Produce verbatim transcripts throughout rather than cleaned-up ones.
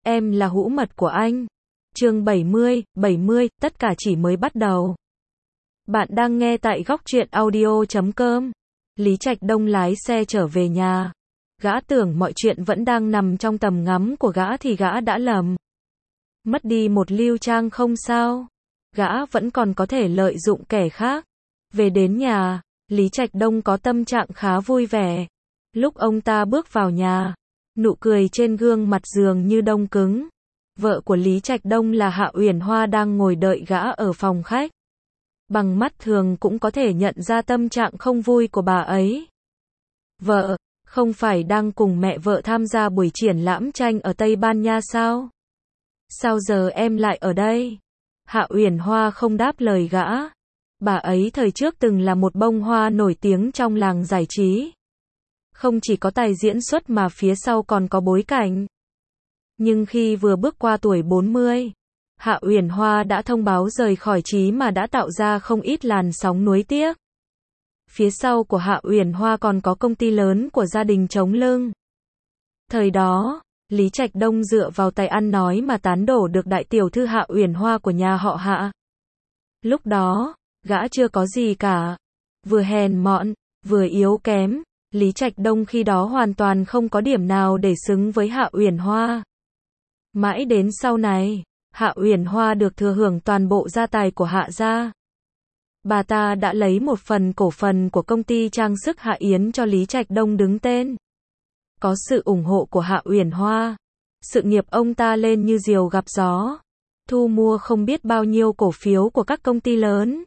em là hũ mật của anh. Chương bảy mươi, bảy mươi, tất cả chỉ mới bắt đầu. Bạn đang nghe tại góc truyện audio chấm com. Lý Trạch Đông lái xe trở về nhà. Gã tưởng mọi chuyện vẫn đang nằm trong tầm ngắm của gã thì gã đã lầm. Mất đi một Lưu Trang không sao. Gã vẫn còn có thể lợi dụng kẻ khác. Về đến nhà, Lý Trạch Đông có tâm trạng khá vui vẻ. Lúc ông ta bước vào nhà, nụ cười trên gương mặt dường như đông cứng. Vợ của Lý Trạch Đông là Hạ Uyển Hoa đang ngồi đợi gã ở phòng khách. Bằng mắt thường cũng có thể nhận ra tâm trạng không vui của bà ấy. Vợ, không phải đang cùng mẹ vợ tham gia buổi triển lãm tranh ở Tây Ban Nha sao? Sao giờ em lại ở đây? Hạ Uyển Hoa không đáp lời gã. Bà ấy thời trước từng là một bông hoa nổi tiếng trong làng giải trí. Không chỉ có tài diễn xuất mà phía sau còn có bối cảnh. Nhưng khi vừa bước qua tuổi bốn mươi, Hạ Uyển Hoa đã thông báo rời khỏi trí mà đã tạo ra không ít làn sóng nuối tiếc. Phía sau của Hạ Uyển Hoa còn có công ty lớn của gia đình chống lưng. Thời đó, Lý Trạch Đông dựa vào tài ăn nói mà tán đổ được đại tiểu thư Hạ Uyển Hoa của nhà họ Hạ. Lúc đó, gã chưa có gì cả. Vừa hèn mọn, vừa yếu kém, Lý Trạch Đông khi đó hoàn toàn không có điểm nào để xứng với Hạ Uyển Hoa. Mãi đến sau này, Hạ Uyển Hoa được thừa hưởng toàn bộ gia tài của Hạ gia. Bà ta đã lấy một phần cổ phần của công ty trang sức Hạ Yến cho Lý Trạch Đông đứng tên. Có sự ủng hộ của Hạ Uyển Hoa, sự nghiệp ông ta lên như diều gặp gió, thu mua không biết bao nhiêu cổ phiếu của các công ty lớn.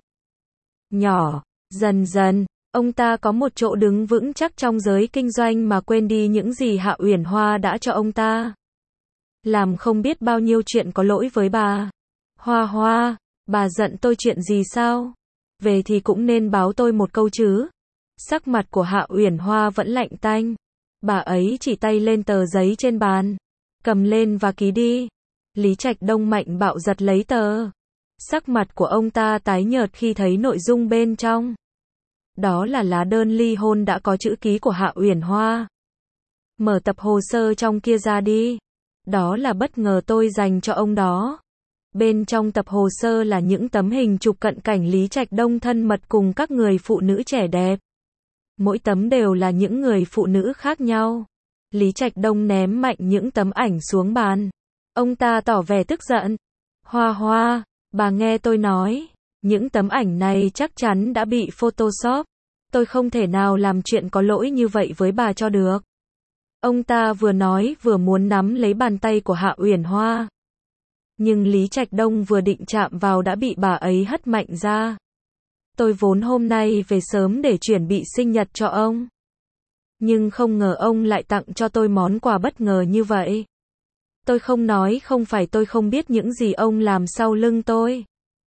Nhỏ, dần dần, ông ta có một chỗ đứng vững chắc trong giới kinh doanh mà quên đi những gì Hạ Uyển Hoa đã cho ông ta. Làm không biết bao nhiêu chuyện có lỗi với bà. Hoa Hoa, bà giận tôi chuyện gì sao? Về thì cũng nên báo tôi một câu chứ. Sắc mặt của Hạ Uyển Hoa vẫn lạnh tanh. Bà ấy chỉ tay lên tờ giấy trên bàn. Cầm lên và ký đi. Lý Trạch Đông mạnh bạo giật lấy tờ. Sắc mặt của ông ta tái nhợt khi thấy nội dung bên trong. Đó là lá đơn ly hôn đã có chữ ký của Hạ Uyển Hoa. Mở tập hồ sơ trong kia ra đi. Đó là bất ngờ tôi dành cho ông đó. Bên trong tập hồ sơ là những tấm hình chụp cận cảnh Lý Trạch Đông thân mật cùng các người phụ nữ trẻ đẹp. Mỗi tấm đều là những người phụ nữ khác nhau. Lý Trạch Đông ném mạnh những tấm ảnh xuống bàn. Ông ta tỏ vẻ tức giận. Hoa Hoa, bà nghe tôi nói. Những tấm ảnh này chắc chắn đã bị Photoshop. Tôi không thể nào làm chuyện có lỗi như vậy với bà cho được. Ông ta vừa nói vừa muốn nắm lấy bàn tay của Hạ Uyển Hoa. Nhưng Lý Trạch Đông vừa định chạm vào đã bị bà ấy hất mạnh ra. Tôi vốn hôm nay về sớm để chuẩn bị sinh nhật cho ông. Nhưng không ngờ ông lại tặng cho tôi món quà bất ngờ như vậy. Tôi không nói không phải tôi không biết những gì ông làm sau lưng tôi.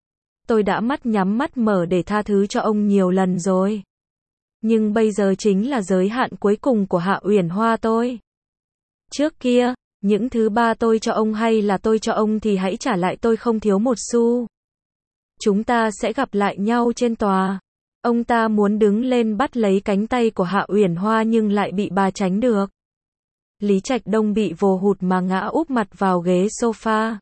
Tôi đã mắt nhắm mắt mở để tha thứ cho ông nhiều lần rồi. Nhưng bây giờ chính là giới hạn cuối cùng của Hạ Uyển Hoa tôi. Trước kia, những thứ ba tôi cho ông hay là tôi cho ông thì hãy trả lại tôi không thiếu một xu. Chúng ta sẽ gặp lại nhau trên tòa. Ông ta muốn đứng lên bắt lấy cánh tay của Hạ Uyển Hoa nhưng lại bị bà tránh được. Lý Trạch Đông bị vồ hụt mà ngã úp mặt vào ghế sofa.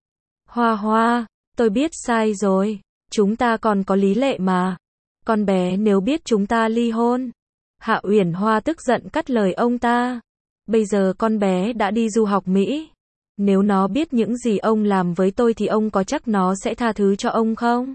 Hoa Hoa, tôi biết sai rồi. Chúng ta còn có lý lệ mà. Con bé nếu biết chúng ta ly hôn. Hạ Uyển Hoa tức giận cắt lời ông ta. Bây giờ con bé đã đi du học Mỹ. Nếu nó biết những gì ông làm với tôi thì ông có chắc nó sẽ tha thứ cho ông không?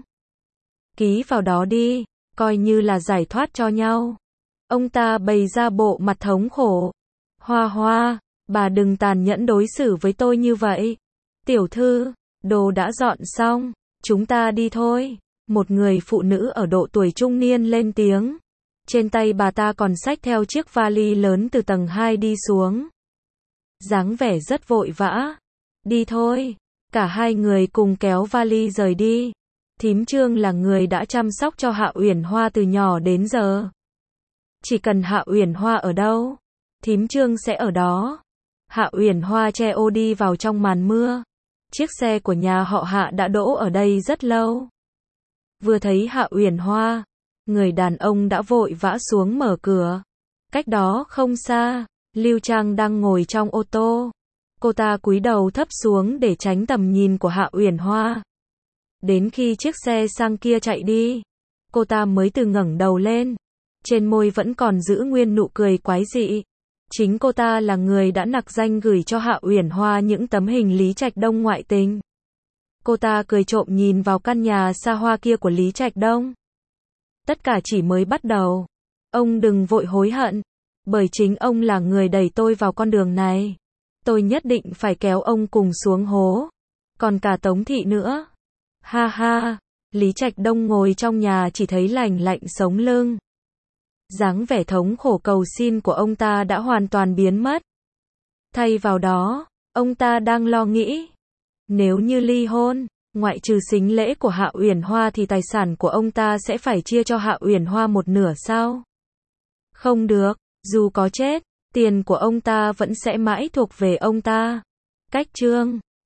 Ký vào đó đi, coi như là giải thoát cho nhau. Ông ta bày ra bộ mặt thống khổ. Hoa Hoa, bà đừng tàn nhẫn đối xử với tôi như vậy. Tiểu thư, đồ đã dọn xong, chúng ta đi thôi. Một người phụ nữ ở độ tuổi trung niên lên tiếng. Trên tay bà ta còn xách theo chiếc vali lớn từ tầng hai đi xuống. Dáng vẻ rất vội vã. Đi thôi. Cả hai người cùng kéo vali rời đi. Thím Trương là người đã chăm sóc cho Hạ Uyển Hoa từ nhỏ đến giờ. Chỉ cần Hạ Uyển Hoa ở đâu, thím Trương sẽ ở đó. Hạ Uyển Hoa che ô đi vào trong màn mưa. Chiếc xe của nhà họ Hạ đã đỗ ở đây rất lâu. Vừa thấy Hạ Uyển Hoa, người đàn ông đã vội vã xuống mở cửa. Cách đó không xa, Lưu Trang đang ngồi trong ô tô. Cô ta cúi đầu thấp xuống để tránh tầm nhìn của Hạ Uyển Hoa. Đến khi chiếc xe sang kia chạy đi, cô ta mới từ ngẩng đầu lên. Trên môi vẫn còn giữ nguyên nụ cười quái dị. Chính cô ta là người đã nặc danh gửi cho Hạ Uyển Hoa những tấm hình Lý Trạch Đông ngoại tình. Cô ta cười trộm nhìn vào căn nhà xa hoa kia của Lý Trạch Đông. Tất cả chỉ mới bắt đầu. Ông đừng vội hối hận. Bởi chính ông là người đẩy tôi vào con đường này. Tôi nhất định phải kéo ông cùng xuống hố. Còn cả Tống Thị nữa. Ha ha. Lý Trạch Đông ngồi trong nhà chỉ thấy lành lạnh sống lưng. Dáng vẻ thống khổ cầu xin của ông ta đã hoàn toàn biến mất. Thay vào đó, ông ta đang lo nghĩ. Nếu như ly hôn, ngoại trừ sính lễ của Hạ Uyển Hoa thì tài sản của ông ta sẽ phải chia cho Hạ Uyển Hoa một nửa sao? Không được, dù có chết, tiền của ông ta vẫn sẽ mãi thuộc về ông ta. Cách chương